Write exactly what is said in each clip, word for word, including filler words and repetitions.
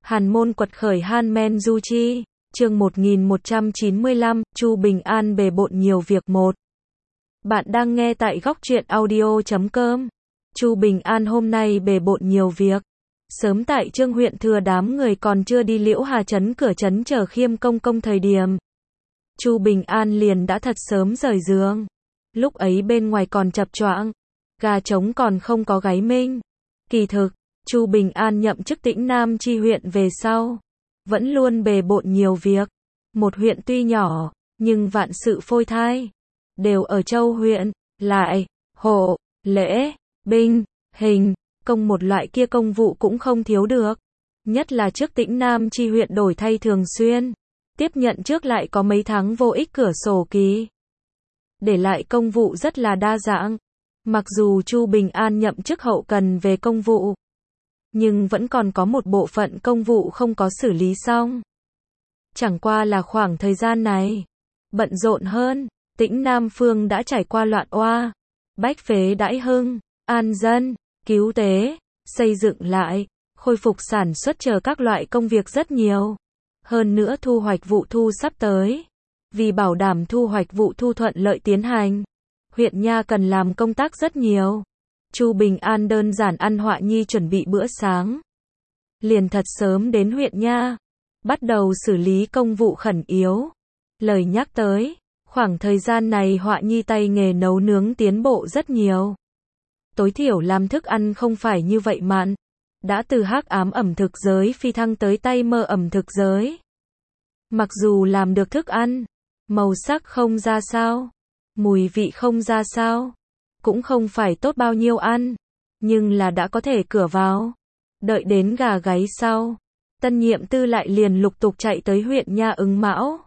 Hàn môn quật khởi Han Men Du Chi, chương một nghìn một trăm chín mươi lăm, Chu Bình An bề bộn nhiều việc một. Bạn đang nghe tại góc truyện audio chấm com. Chu Bình An hôm nay bề bộn nhiều việc. Sớm tại Trương huyện thừa đám người còn chưa đi Liễu Hà trấn cửa trấn chờ Khiêm công công thời điểm. Chu Bình An liền đã thật sớm rời giường. Lúc ấy bên ngoài còn chập choạng, gà trống còn không có gáy minh. Kỳ thực, Chu Bình An nhậm chức Tĩnh Nam chi huyện về sau, vẫn luôn bề bộn nhiều việc. Một huyện tuy nhỏ, nhưng vạn sự phôi thai, đều ở Châu huyện, lại, hộ, lễ, binh, hình, công một loại kia công vụ cũng không thiếu được. Nhất là trước Tĩnh Nam chi huyện đổi thay thường xuyên, tiếp nhận trước lại có mấy tháng vô ích cửa sổ ký. Để lại công vụ rất là đa dạng. Mặc dù Chu Bình An nhậm chức hậu cần về công vụ, nhưng vẫn còn có một bộ phận công vụ không có xử lý xong. Chẳng qua là khoảng thời gian này, bận rộn hơn, Tĩnh Nam phương đã trải qua loạn oa, bách phế đãi hưng, an dân, cứu tế, xây dựng lại, khôi phục sản xuất chờ các loại công việc rất nhiều. Hơn nữa thu hoạch vụ thu sắp tới. Vì bảo đảm thu hoạch vụ thu thuận lợi tiến hành, huyện nha cần làm công tác rất nhiều. Chu Bình An đơn giản ăn Họa Nhi chuẩn bị bữa sáng, liền thật sớm đến huyện nha, bắt đầu xử lý công vụ khẩn yếu. Lời nhắc tới, khoảng thời gian này Họa Nhi tay nghề nấu nướng tiến bộ rất nhiều. Tối thiểu làm thức ăn không phải như vậy mặn, đã từ hắc ám ẩm thực giới phi thăng tới tay mơ ẩm thực giới. Mặc dù làm được thức ăn, màu sắc không ra sao, mùi vị không ra sao, cũng không phải tốt bao nhiêu ăn, nhưng là đã có thể cửa vào. Đợi đến gà gáy sau, tân nhiệm tư lại liền lục tục chạy tới huyện nha ứng mão.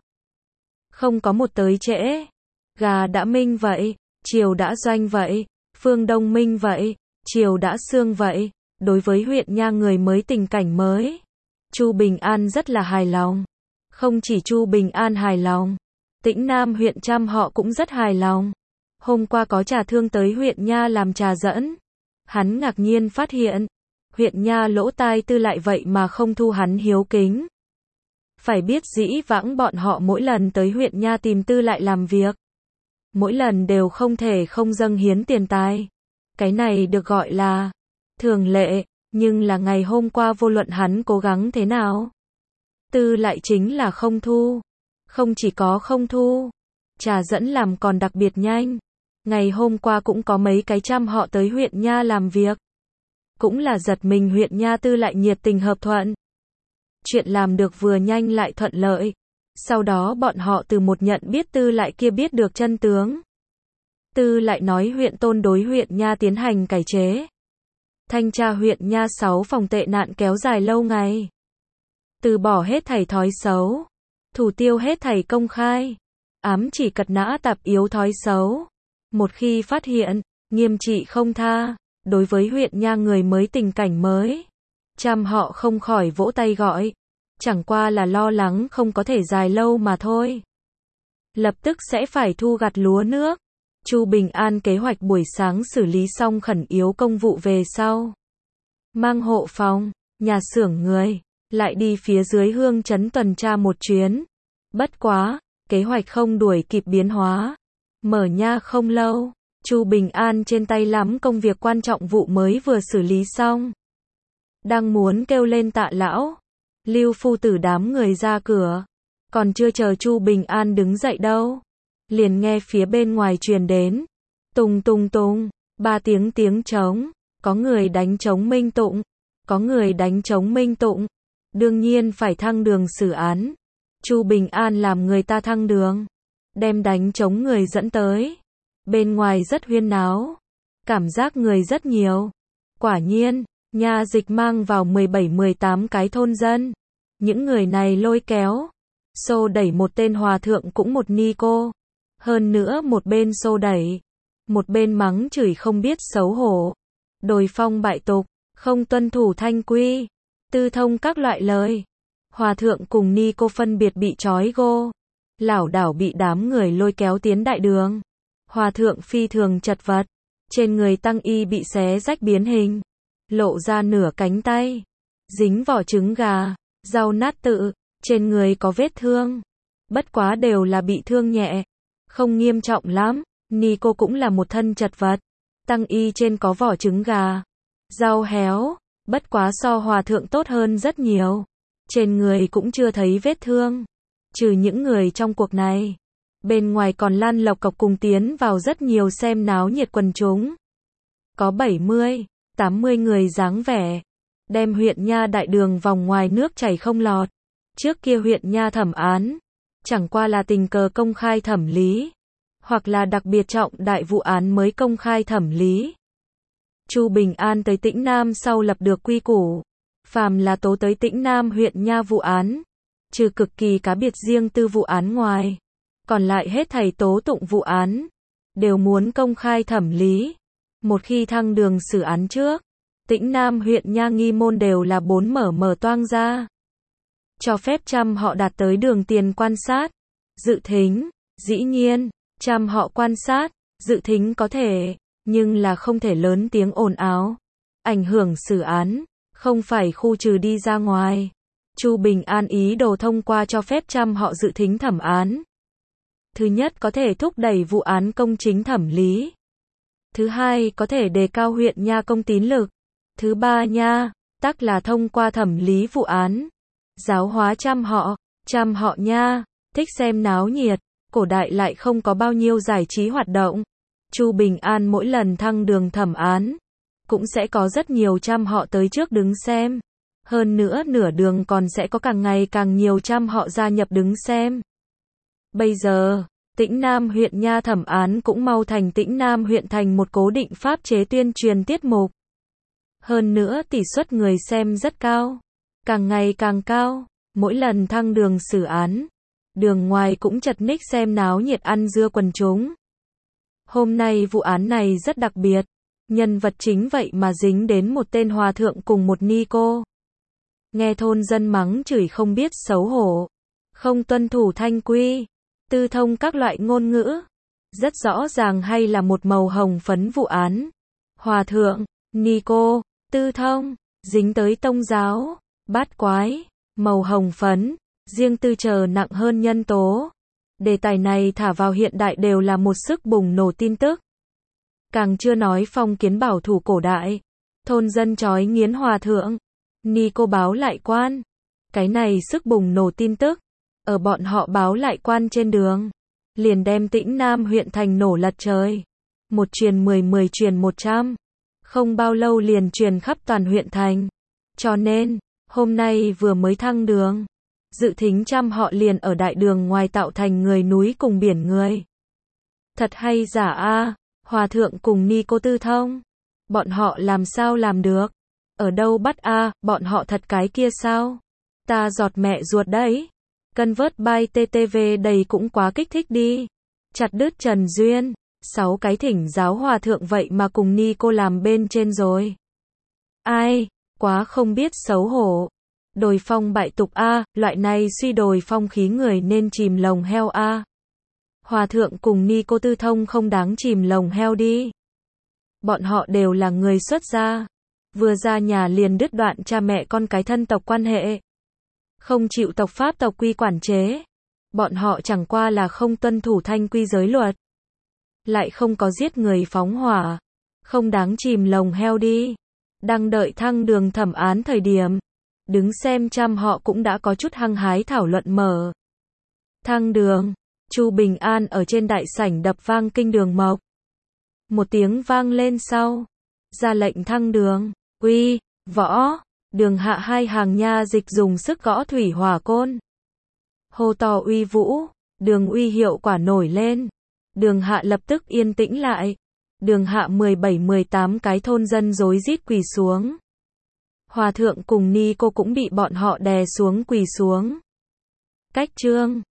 Không có một tới trễ, gà đã minh vậy, chiều đã doanh vậy, phương đông minh vậy, chiều đã sương vậy. Đối với huyện nha người mới tình cảnh mới, Chu Bình An rất là hài lòng. Không chỉ Chu Bình An hài lòng, Tĩnh Nam huyện Trăm họ cũng rất hài lòng. Hôm qua có trà thương tới huyện nha làm trà dẫn. Hắn ngạc nhiên phát hiện, huyện nha lỗ tai tư lại vậy mà không thu hắn hiếu kính. Phải biết dĩ vãng bọn họ mỗi lần tới huyện nha tìm tư lại làm việc, mỗi lần đều không thể không dâng hiến tiền tài. Cái này được gọi là thường lệ, nhưng là ngày hôm qua vô luận hắn cố gắng thế nào, tư lại chính là không thu. Không chỉ có không thu, trà dẫn làm còn đặc biệt nhanh. Ngày hôm qua cũng có mấy cái trăm họ tới huyện nha làm việc. Cũng là giật mình huyện nha tư lại nhiệt tình hợp thuận. Chuyện làm được vừa nhanh lại thuận lợi. Sau đó bọn họ từ một nhận biết tư lại kia biết được chân tướng. Tư lại nói huyện Tôn đối huyện nha tiến hành cải chế. Thanh tra huyện nha sáu phòng tệ nạn kéo dài lâu ngày. Từ bỏ hết thảy thói xấu. Thủ tiêu hết thảy công khai. Ám chỉ cật nã tạp yếu thói xấu. Một khi phát hiện, nghiêm trị không tha. Đối với huyện nha người mới tình cảnh mới, trăm họ không khỏi vỗ tay gọi. Chẳng qua là lo lắng không có thể dài lâu mà thôi. Lập tức sẽ phải thu gặt lúa nước. Chu Bình An kế hoạch buổi sáng xử lý xong khẩn yếu công vụ về sau, mang hộ phòng, nhà xưởng người, lại đi phía dưới Hương trấn tuần tra một chuyến. Bất quá, kế hoạch không đuổi kịp biến hóa. Mở nha không lâu, Chu Bình An trên tay lắm công việc quan trọng vụ mới vừa xử lý xong. Đang muốn kêu lên Tạ lão, Lưu phu tử đám người ra cửa. Còn chưa chờ Chu Bình An đứng dậy đâu, liền nghe phía bên ngoài truyền đến. Tùng tùng tùng, ba tiếng tiếng trống. Có người đánh trống minh tụng. Có người đánh trống minh tụng. Đương nhiên phải thăng đường xử án. Chu Bình An làm người ta thăng đường, đem đánh trống người dẫn tới. Bên ngoài rất huyên náo, cảm giác người rất nhiều. Quả nhiên, nha dịch mang vào mười bảy mười tám cái thôn dân. Những người này lôi kéo, xô đẩy một tên hòa thượng cũng một ni cô. Hơn nữa một bên xô đẩy, một bên mắng chửi không biết xấu hổ. Đồi phong bại tục, không tuân thủ thanh quy, tư thông các loại lời. Hòa thượng cùng ni cô phân biệt bị trói gô, lảo đảo bị đám người lôi kéo tiến đại đường. Hòa thượng phi thường chật vật, trên người tăng y bị xé rách biến hình, lộ ra nửa cánh tay, dính vỏ trứng gà, Rau nát tự, trên người có vết thương. Bất quá đều là bị thương nhẹ, không nghiêm trọng lắm. Nico cũng là một thân chật vật. Tăng y trên có vỏ trứng gà, rau héo, bất quá so hòa thượng tốt hơn rất nhiều. Trên người cũng chưa thấy vết thương. Trừ những người trong cuộc này, bên ngoài còn lan lộc cộc cùng tiến vào rất nhiều xem náo nhiệt quần chúng. Có bảy mươi, tám mươi người dáng vẻ, đem huyện nha đại đường vòng ngoài nước chảy không lọt. Trước kia huyện nha thẩm án, chẳng qua là tình cờ công khai thẩm lý, hoặc là đặc biệt trọng đại vụ án mới công khai thẩm lý. Chu Bình An tới Tĩnh Nam sau lập được quy củ, phàm là tố tới Tĩnh Nam huyện nha vụ án, trừ cực kỳ cá biệt riêng tư vụ án ngoài, còn lại hết thảy tố tụng vụ án, đều muốn công khai thẩm lý. Một khi thăng đường xử án trước, Tĩnh Nam huyện nha nghi môn đều là bốn mở mở toang ra. Cho phép trăm họ đạt tới đường tiền quan sát, dự thính, dĩ nhiên, trăm họ quan sát, dự thính có thể, nhưng là không thể lớn tiếng ồn ào, ảnh hưởng xử án, không phải khu trừ đi ra ngoài. Chu Bình An ý đồ thông qua cho phép trăm họ dự thính thẩm án. Thứ nhất có thể thúc đẩy vụ án công chính thẩm lý. Thứ hai có thể đề cao huyện nha công tín lực. Thứ ba nha, tắc là thông qua thẩm lý vụ án, giáo hóa trăm họ, trăm họ nha, thích xem náo nhiệt, cổ đại lại không có bao nhiêu giải trí hoạt động. Chu Bình An mỗi lần thăng đường thẩm án, cũng sẽ có rất nhiều trăm họ tới trước đứng xem. Hơn nữa nửa đường còn sẽ có càng ngày càng nhiều trăm họ gia nhập đứng xem. Bây giờ, Tĩnh Nam huyện nha thẩm án cũng mau thành Tĩnh Nam huyện thành một cố định pháp chế tuyên truyền tiết mục. Hơn nữa tỷ suất người xem rất cao, càng ngày càng cao, mỗi lần thăng đường xử án, đường ngoài cũng chật ních xem náo nhiệt ăn dưa quần chúng. Hôm nay vụ án này rất đặc biệt, nhân vật chính vậy mà dính đến một tên hòa thượng cùng một ni cô. Nghe thôn dân mắng chửi không biết xấu hổ, không tuân thủ thanh quy, tư thông các loại ngôn ngữ. Rất rõ ràng hay là một màu hồng phấn vụ án. Hòa thượng, ni cô, tư thông, dính tới tông giáo, bát quái, màu hồng phấn, riêng tư chờ nặng hơn nhân tố. Đề tài này thả vào hiện đại đều là một sức bùng nổ tin tức. Càng chưa nói phong kiến bảo thủ cổ đại, thôn dân chói nghiến hòa thượng, ni cô báo lại quan. Cái này sức bùng nổ tin tức, ở bọn họ báo lại quan trên đường, liền đem Tĩnh Nam huyện thành nổ lật trời. Một truyền mười, mười truyền một trăm. Không bao lâu liền truyền khắp toàn huyện thành. Cho nên, hôm nay vừa mới thăng đường, dự thính trăm họ liền ở đại đường ngoài tạo thành người núi cùng biển người. Thật hay giả a, hòa thượng cùng ni cô tư thông. Bọn họ làm sao làm được? Ở đâu bắt a, bọn họ thật cái kia sao? Ta giọt mẹ ruột đấy. Cân vớt by tê tê vê đầy cũng quá kích thích đi. Chặt đứt Trần Duyên, sáu cái thỉnh giáo hòa thượng vậy mà cùng ni cô làm bên trên rồi. Ai, quá không biết xấu hổ. Đồi phong bại tục a, loại này suy đồi phong khí người nên chìm lồng heo a. Hòa thượng cùng ni cô tư thông không đáng chìm lồng heo đi. Bọn họ đều là người xuất gia, vừa ra nhà liền đứt đoạn cha mẹ con cái thân tộc quan hệ. Không chịu tộc pháp tộc quy quản chế. Bọn họ chẳng qua là không tuân thủ thanh quy giới luật. Lại không có giết người phóng hỏa. Không đáng chìm lồng heo đi. Đang đợi thăng đường thẩm án thời điểm, đứng xem trăm họ cũng đã có chút hăng hái thảo luận mở. Thăng đường, Chu Bình An ở trên đại sảnh đập vang kinh đường mộc. Một tiếng vang lên sau, ra lệnh thăng đường, uy, võ, đường hạ hai hàng nha dịch dùng sức gõ thủy hỏa côn. Hô to uy vũ, đường uy hiệu quả nổi lên. Đường hạ lập tức yên tĩnh lại. Đường hạ mười bảy mười tám cái thôn dân rối rít quỳ xuống. Hòa thượng cùng ni cô cũng bị bọn họ đè xuống quỳ xuống. Cách chương